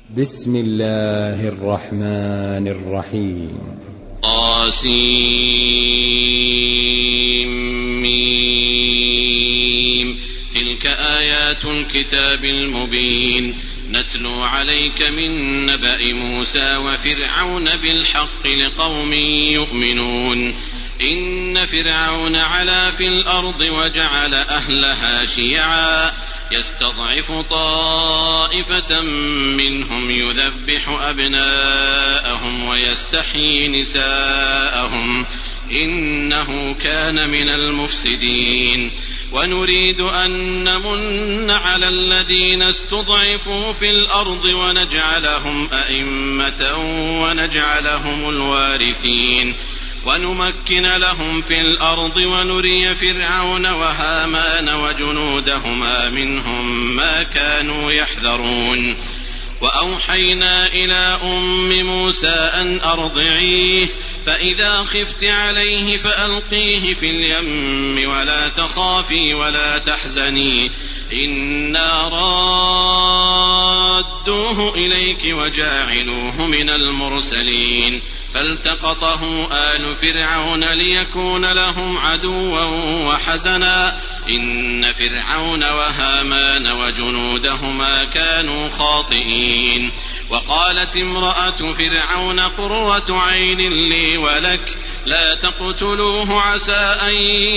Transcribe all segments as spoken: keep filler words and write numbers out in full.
بسم الله الرحمن الرحيم. طاسيم. تلك آيات الكتاب المبين نتلو عليك من نبأ موسى وفرعون بالحق لقوم يؤمنون. إن فرعون علا في الأرض وجعل أهلها شيعا يستضعف طائفة منهم يذبح أبناءهم ويستحيي نساءهم إنه كان من المفسدين. ونريد أن نمن على الذين استضعفوا في الأرض ونجعلهم أئمة ونجعلهم الوارثين ونمكن لهم في الأرض ونري فرعون وهامان وجنودهما منهم ما كانوا يحذرون. وأوحينا إلى أم موسى أن أرضعيه فإذا خفت عليه فألقيه في اليم ولا تخافي ولا تحزني إنا رادوه إليك وجاعلوه من المرسلين. فالتقطه آل فرعون ليكون لهم عدوا وحزنا إن فرعون وهامان وجنودهما كانوا خاطئين. وقالت امرأة فرعون قرة عين لي ولك لا تقتلوه عسى أن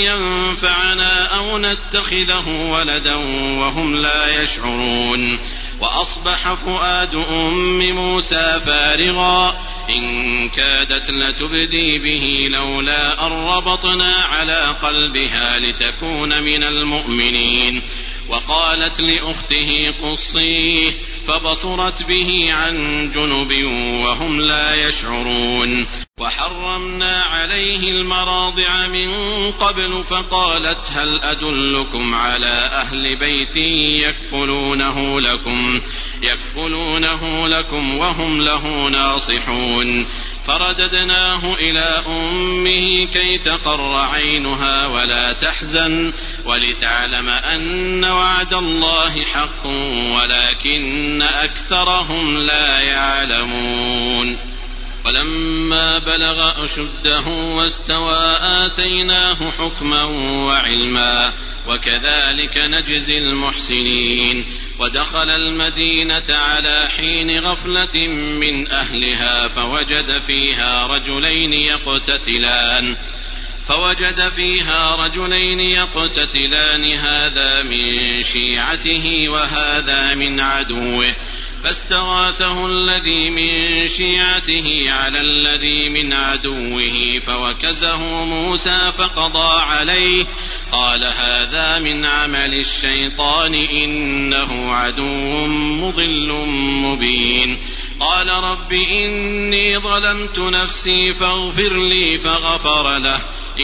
ينفعنا أو نتخذه ولدا وهم لا يشعرون. وأصبح فؤاد أم موسى فارغا إن كادت لتبدي به لولا أن ربطنا على قلبها لتكون من المؤمنين. وقالت لأخته قصيه فبصرت به عن جنب وهم لا يشعرون. وحرمنا عليه المراضع من قبل فقالت هل أدلكم على أهل بيت يكفلونه لكم يكفلونه لكم وهم له ناصحون. فرددناه إلى أمه كي تقر عينها ولا تحزن ولتعلم أن وعد الله حق ولكن أكثرهم لا يعلمون. ولما بلغ أشده واستوى آتيناه حكما وعلما وكذلك نجزي المحسنين. ودخل المدينة على حين غفلة من أهلها فوجد فيها رجلين يقتتلان فوجد فيها رجلين يقتتلان هذا من شيعته وهذا من عدوه فاستغاثه الذي من شيعته على الذي من عدوه فوكزه موسى فقضى عليه قال هذا من عمل الشيطان إنه عدو مضل مبين. قال رب إني ظلمت نفسي فاغفر لي فغفر له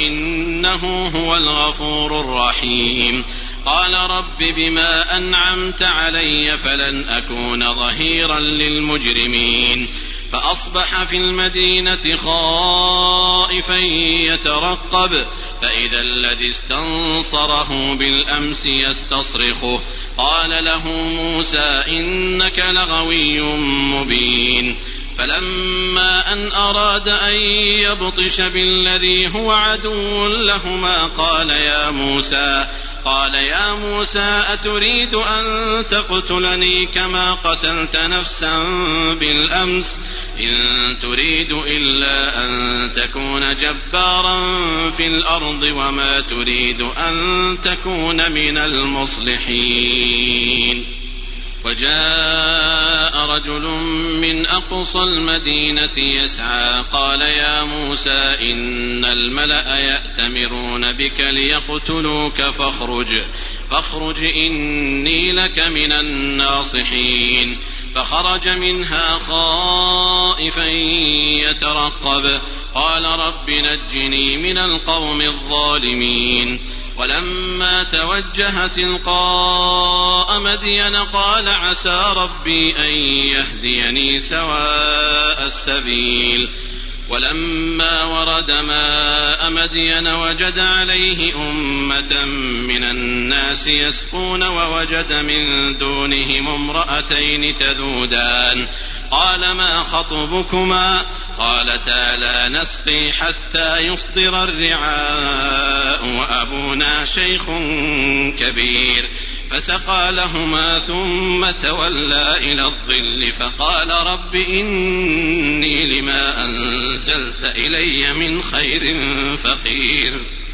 إنه هو الغفور الرحيم. قال رب بما أنعمت علي فلن أكون ظهيرا للمجرمين. فأصبح في المدينة خائفا يترقب فإذا الذي استنصره بالأمس يستصرخه قال له موسى إنك لغوي مبين. فلما أن أراد أن يبطش بالذي هو عدو لهما قال يا موسى قال يا موسى أتريد أن تقتلني كما قتلت نفسا بالأمس إن تريد إلا أن تكون جبارا في الأرض وما تريد أن تكون من المصلحين. وجاء رجل من أقصى المدينة يسعى قال يا موسى إن الملأ يأتمرون بك ليقتلوك فاخرج فاخرج إني لك من الناصحين. فخرج منها خائفا يترقب قال رب نجني من القوم الظالمين. ولما توجه تلقاء مدين قال عسى ربي أن يهديني سواء السبيل. ولما ورد ماء مدين وجد عليه أمة من الناس يسقون ووجد من دونهم امرأتين تذودان قال ما خطبكما قالتا لا نسقي حتى يصدر الرعاء وأبونا شيخ كبير فسقى لهما ثم تولى إلى الظل فقال رب إني لما أنزلت إلي من خير فقير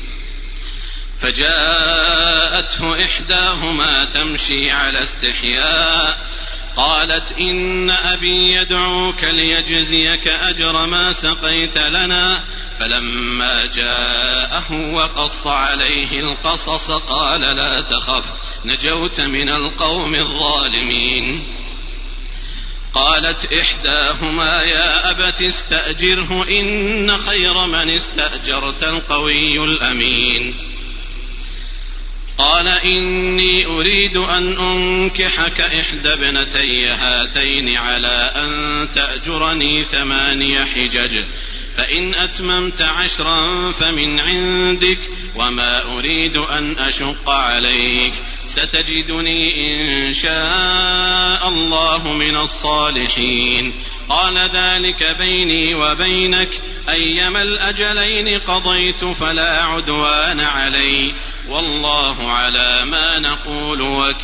فجاءته إحداهما تمشي على استحياء قالت إن أبي يدعوك ليجزيك أجر ما سقيت لنا فلما جاءه وقص عليه القصص قال لا تخف نجوت من القوم الظالمين. قالت إحداهما يا أبت استأجره إن خير من استأجرت القوي الأمين. قال إني أريد أن أنكحك إحدى ابنتي هاتين على أن تأجرني ثماني حجج فإن أتممت عشرا فمن عندك وما أريد أن أشق عليك ستجدني إن شاء الله من الصالحين. قال ذلك بيني وبينك أيما الأجلين قضيت فلا عدوان علي والله على ما نقول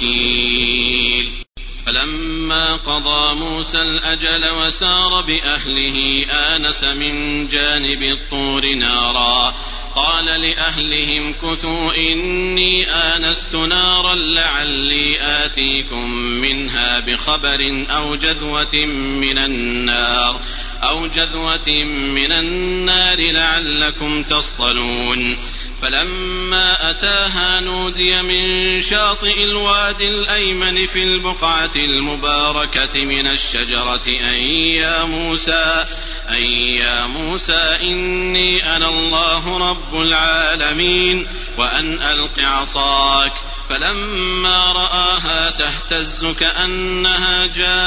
وكيل. فلما قضى موسى الأجل وسار بأهله آنس من جانب الطور نارا قال لأهلهم كثوا إني آنست نارا لعلي آتيكم منها بخبر أو جذوة من النار أو جذوة من النار لعلكم تصطلون. فلما أتاها نودي من شاطئ الوادي الأيمن في البقعة المباركة من الشجرة أن يا موسى أن يا موسى إني أنا الله رب العالمين وأن ألق عصاك. فلما رآها تهتز كأنها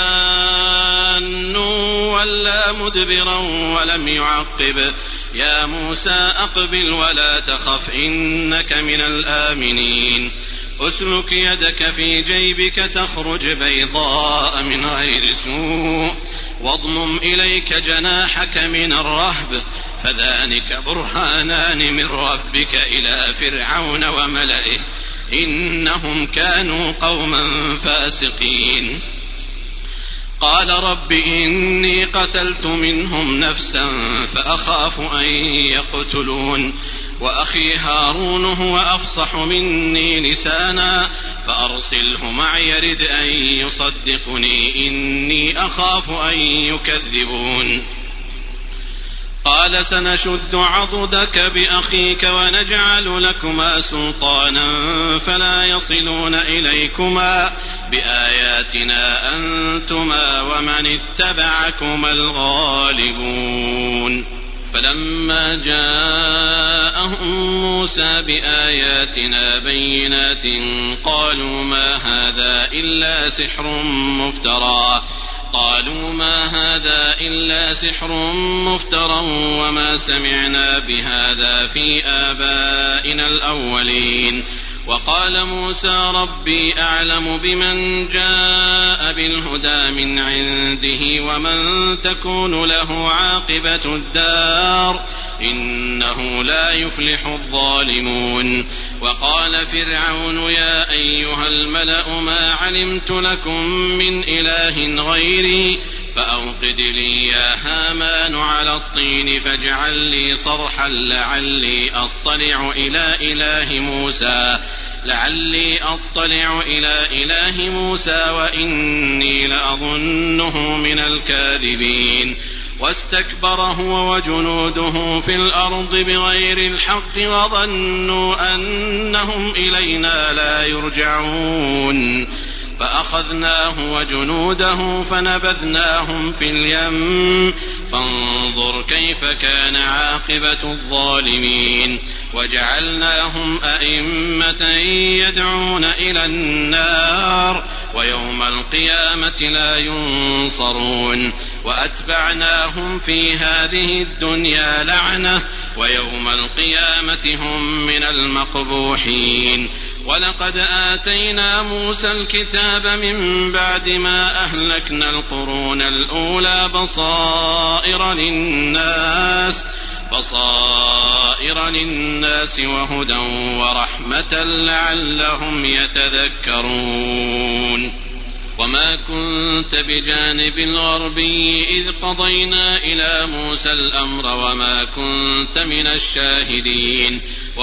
جان ولا مدبرا ولم يعقب يا موسى أقبل ولا تخف إنك من الآمنين. أسلك يدك في جيبك تخرج بيضاء من غير سوء واضمم إليك جناحك من الرهب فذلك برهانان من ربك إلى فرعون وملئه إنهم كانوا قوما فاسقين. قال رب إني قتلت منهم نفسا فأخاف أن يقتلون وأخي هارون هو أفصح مني لسانا فأرسله معي يرد أن يصدقني إني أخاف أن يكذبون. قال سنشد عضدك بأخيك ونجعل لكما سلطانا فلا يصلون إليكما بآياتنا أنتما ومن اتبعكما الغالبون. فلما جاءهم موسى بآياتنا بينات قالوا ما هذا إلا سحر مفترى قالوا ما هذا إلا سحر مفترى وما سمعنا بهذا في آبائنا الأولين. وقال موسى ربي أعلم بمن جاء بالهدى من عنده ومن تكون له عاقبة الدار إنه لا يفلح الظالمون. وقال فرعون يا أيها الملأ ما علمت لكم من إله غيري فأوقد لي يا هامان على الطين فاجعل لي صرحا لعلي أطلع إلى إله موسى لعلي أطلع إلى إله موسى وإني لأظنه من الكاذبين. واستكبر هو وجنوده في الأرض بغير الحق وظنوا أنهم إلينا لا يرجعون فأخذناه وجنوده فنبذناهم في اليم فانظر كيف كان عاقبة الظالمين وجعلناهم أئمة يدعون إلى النار ويوم القيامة لا ينصرون وأتبعناهم في هذه الدنيا لعنة ويوم القيامة هم من المقبوحين ولقد آتينا موسى الكتاب من بعد ما أهلكنا القرون الأولى بصائر للناس بصائر للناس وهدى ورحمة لعلهم يتذكرون وما كنت بجانب الغربي إذ قضينا إلى موسى الأمر وما كنت من الشاهدين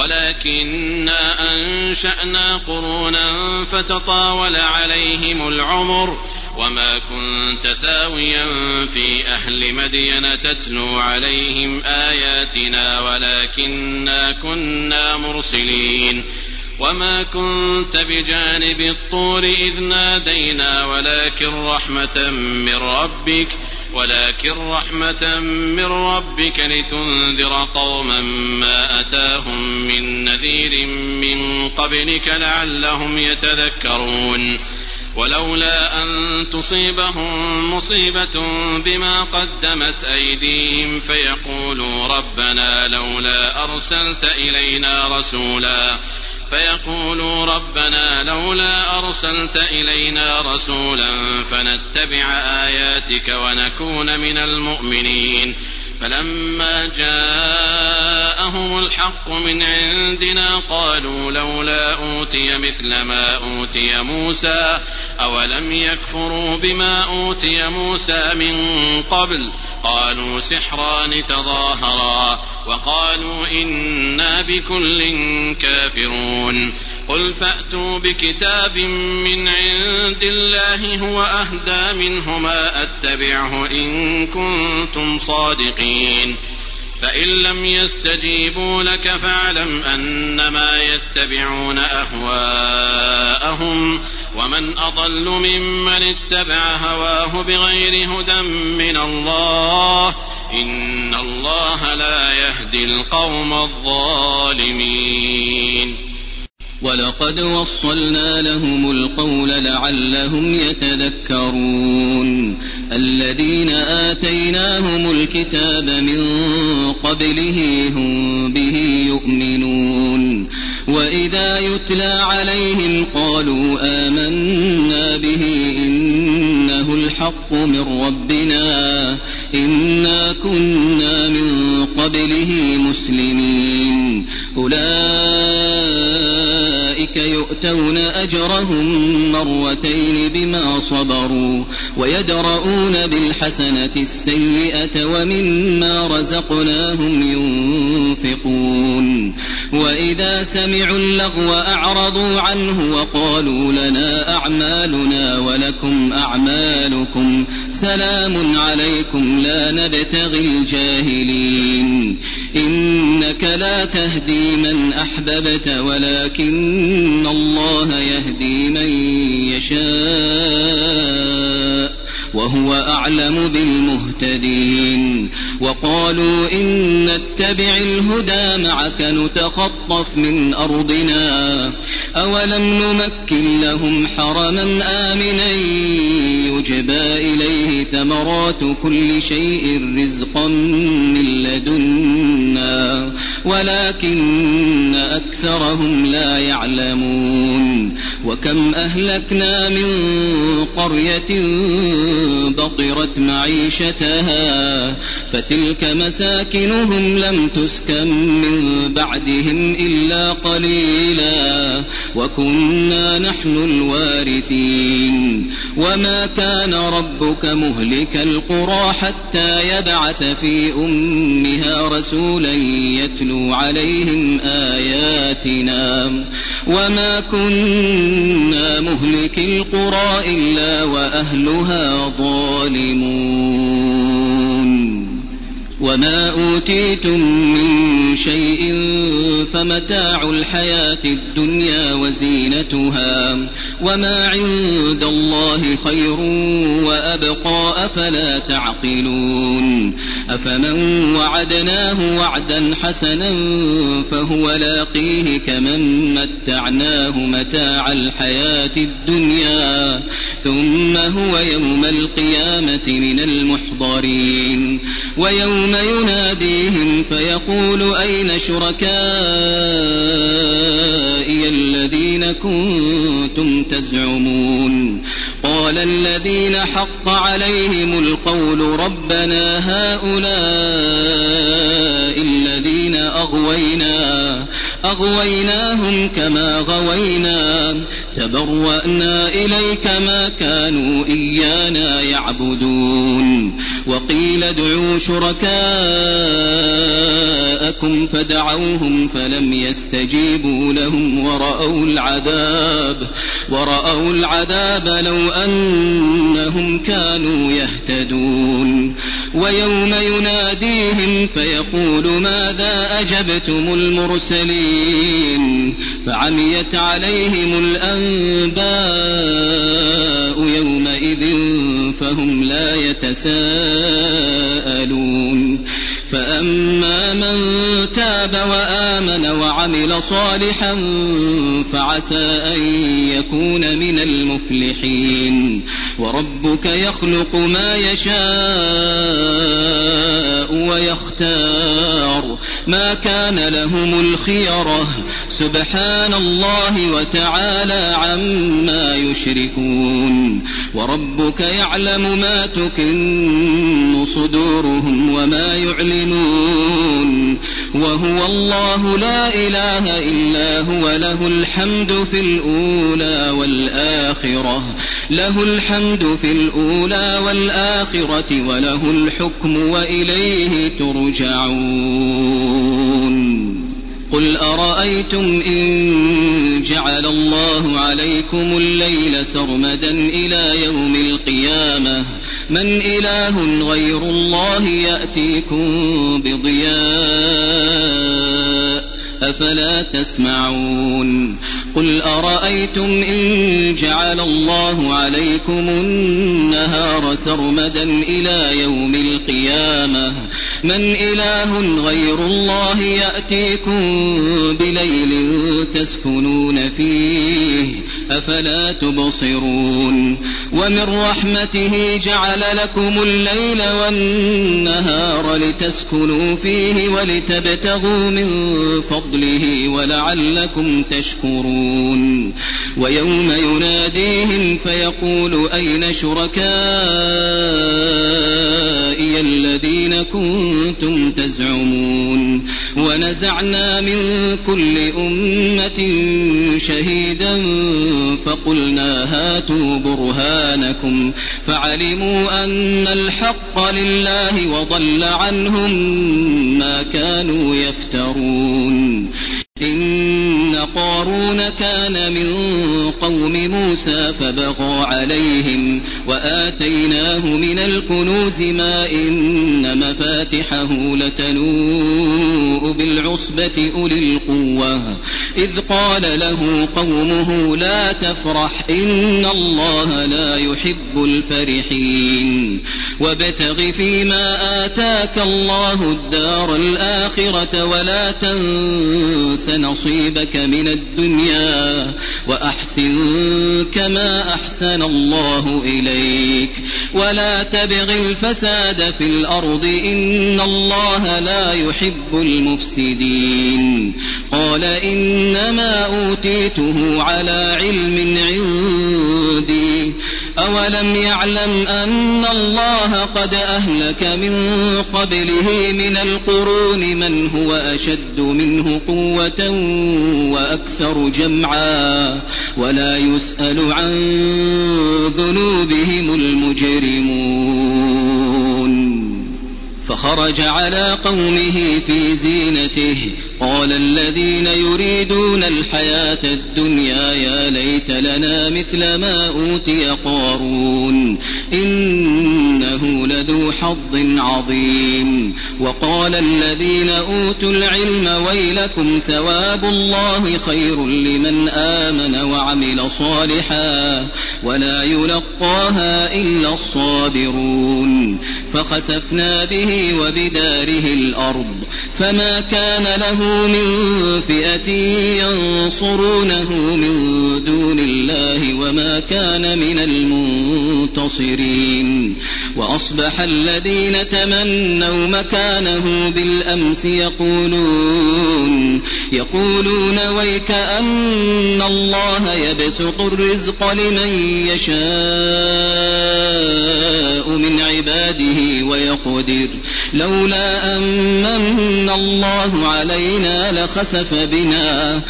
ولكننا أنشأنا قرونا فتطاول عليهم العمر وما كنت ثاويا في أهل مدين تتلو عليهم آياتنا ولكننا كنا مرسلين وما كنت بجانب الطور إذ نادينا ولكن رحمة من ربك ولكن رحمة من ربك لتنذر قوما ما أتاهم من نذير من قبلك لعلهم يتذكرون ولولا أن تصيبهم مصيبة بما قدمت أيديهم فيقولوا ربنا لولا أرسلت إلينا رسولا فيقولوا ربنا لولا أرسلت إلينا رسولا فنتبع آياتك ونكون من المؤمنين فلما جاءهم الحق من عندنا قالوا لولا أوتي مثل ما أوتي موسى أولم يكفروا بما أوتي موسى من قبل قالوا سحران تظاهرا وقالوا إنا بكل كافرون قل فأتوا بكتاب من عند الله هو أهدى منهما أتبعه إن كنتم صادقين فإن لم يستجيبوا لك فاعلم أنما يتبعون أهواءهم ومن أضل ممن اتبع هواه بغير هدى من الله إن الله لا يهدي القوم الظالمين ولقد وصلنا لهم القول لعلهم يتذكرون الذين آتيناهم الكتاب من قبله هم به يؤمنون وإذا يتلى عليهم قالوا آمنا به إنه الحق من ربنا إنا كنا من قبله مسلمين أولئك يؤتون أجرهم مرتين بما صبروا ويدرؤون بالحسنة السيئة ومما رزقناهم ينفقون وإذا سمعوا اللغو أعرضوا عنه وقالوا لنا أعمالنا ولكم أعمالكم سلام عليكم لا نبتغي الجاهلين إنك لا تهدي من أحببت ولكن الله يهدي من يشاء وهو أعلم بالمهتدين وقالوا إن نتبع الهدى معك نتخطف من أرضنا أولم نمكن لهم حرما آمنا يجبى إليه ثمرات كل شيء رزقا من لدنا ولكن أكثرهم لا يعلمون وكم أهلكنا من قرية بطرت معيشتها فتلك مساكنهم لم تسكن من بعدهم إلا قليلا وكنا نحن الوارثين وما كان ربك مهلك القرى حتى يبعث في أمها رسولا يتلو عليهم آياتنا وما كنا مهلك القرى إلا وأهلها ظالمون وما أوتيتم من شيء فمتاع الحياة الدنيا وزينتها وما عند الله خير وأبقى أفلا تعقلون أفمن وعدناه وعدا حسنا فهو لاقيه كمن متعناه متاع الحياة الدنيا ثم هو يوم القيامة من المحضرين ويوم يناديهم فيقول أين شركائي الذين كنتم تزعمون قال الذين حق عليهم القول ربنا هؤلاء الذين أغوينا أغويناهم كما غوينا تبرأنا إليك ما كانوا إيانا يعبدون وقيل ادعوا شركاءكم فدعوهم فلم يستجيبوا لهم ورأوا العذاب ورأوا العذاب لو أنهم كانوا يهتدون ويوم يناديهم فيقول ماذا أجبتم المرسلين فعميت عليهم الأنباء يومئذ فهم لا يتساءلون فأما من تاب وآمن وعمل صالحا فعسى أن يكون من المفلحين وربك يخلق ما يشاء ويختار ما كان لهم الخيرة سبحان الله وتعالى عما يشركون وربك يعلم ما تكن صدورهم وما يعلنون وهو الله لا إله إلا هو له الحمد في الأولى والآخرة له الحمد في الأولى والآخرة وله الحكم وإليه ترجعون قل أرأيتم إن جعل الله عليكم الليل سرمدا إلى يوم القيامة من إله غير الله يأتيكم بضياء أفلا تسمعون قل أرأيتم إن جعل الله عليكم النهار سرمدا إلى يوم القيامة من إله غير الله يأتيكم بليل تسكنون فيه أفلا تبصرون ومن رحمته جعل لكم الليل والنهار لتسكنوا فيه ولتبتغوا من فضله ولعلكم تشكرون ويوم يناديهم فيقول أين شركائي الذين كنتم تزعمون ونزعنا من كل أمة شهيدا فقلنا هاتوا برهانكم فعلموا أن الحق لله وضل عنهم ما كانوا يفترون إن قارون كان من قوم موسى فبغى عليهم وآتيناه من الكنوز ما إن مفاتحه لتنوء بالعصبة أولي القوة إذ قال له قومه لا تفرح إن الله لا يحب الفرحين وابتغ فيما آتاك الله الدار الآخرة ولا تنس نصيبك من الدنيا وأحسن كما أحسن الله إليك ولا تبغ الفساد في الأرض إن الله لا يحب المفسدين قال إنما أوتيته على علم عندي أولم يعلم أن الله قد أهلك من قبله من القرون من هو أشد منه قوة وأكثر جمعا ولا يسأل عن ذنوبهم المجرمون فخرج على قومه في زينته قال الذين يريدون الحياة الدنيا يا ليت لنا مثل ما أوتي قارون إنه لذو حظ عظيم. وقال الذين أوتوا العلم ويلكم ثواب الله خير لمن آمن وعمل صالحا ولا يلقاها إلا الصابرون. فخسفنا به وبداره الأرض فما كان له من فئة ينصرونه من دون الله وما كان من المنتصرين. وأصبح الذين تمنوا مكانه بالأمس يقولون يقولون ويك أن الله يبسط الرزق لمن يشاء من عباده ويقدر لولا أمن الله علينا لخسف بنا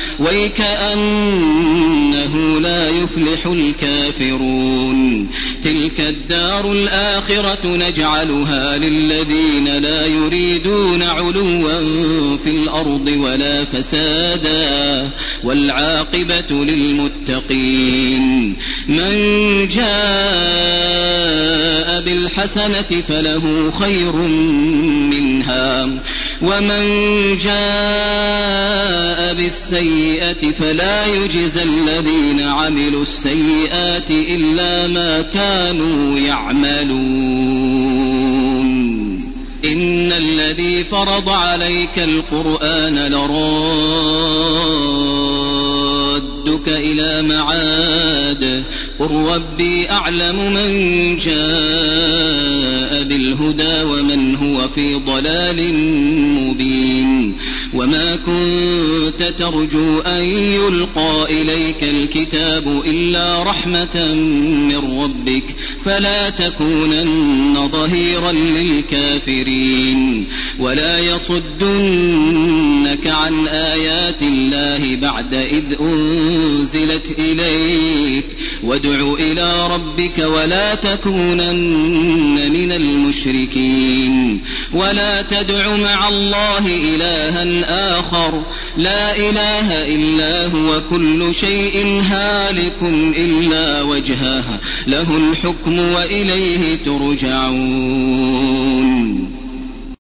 ويكأنه لا يفلح الكافرون. تلك الدار الآخرة نجعلها للذين لا يريدون علوا في الأرض ولا فسادا والعاقبة للمتقين. من جاء بالحسنة فله خير منها ومن جاء بالسيئة فلا يجزى الذين عملوا السيئات إلا ما كانوا يعملون. إن الذي فرض عليك القرآن لرادك إلى معاد قل ربي أعلم من جاء بالهدى ومن هو في ضلال مبين. وما كنت ترجو أن يلقى إليك الكتاب إلا رحمة من ربك فلا تكونن ظهيرا للكافرين. ولا يصدنك عن آيات الله بعد إذ أنزلت إليك وادع إلى ربك ولا تكونن من المشركين. ولا تدع مع الله إلها آخر لا إله إلا هو كل شيء هالك إلا وجهه له الحكم وإليه ترجعون.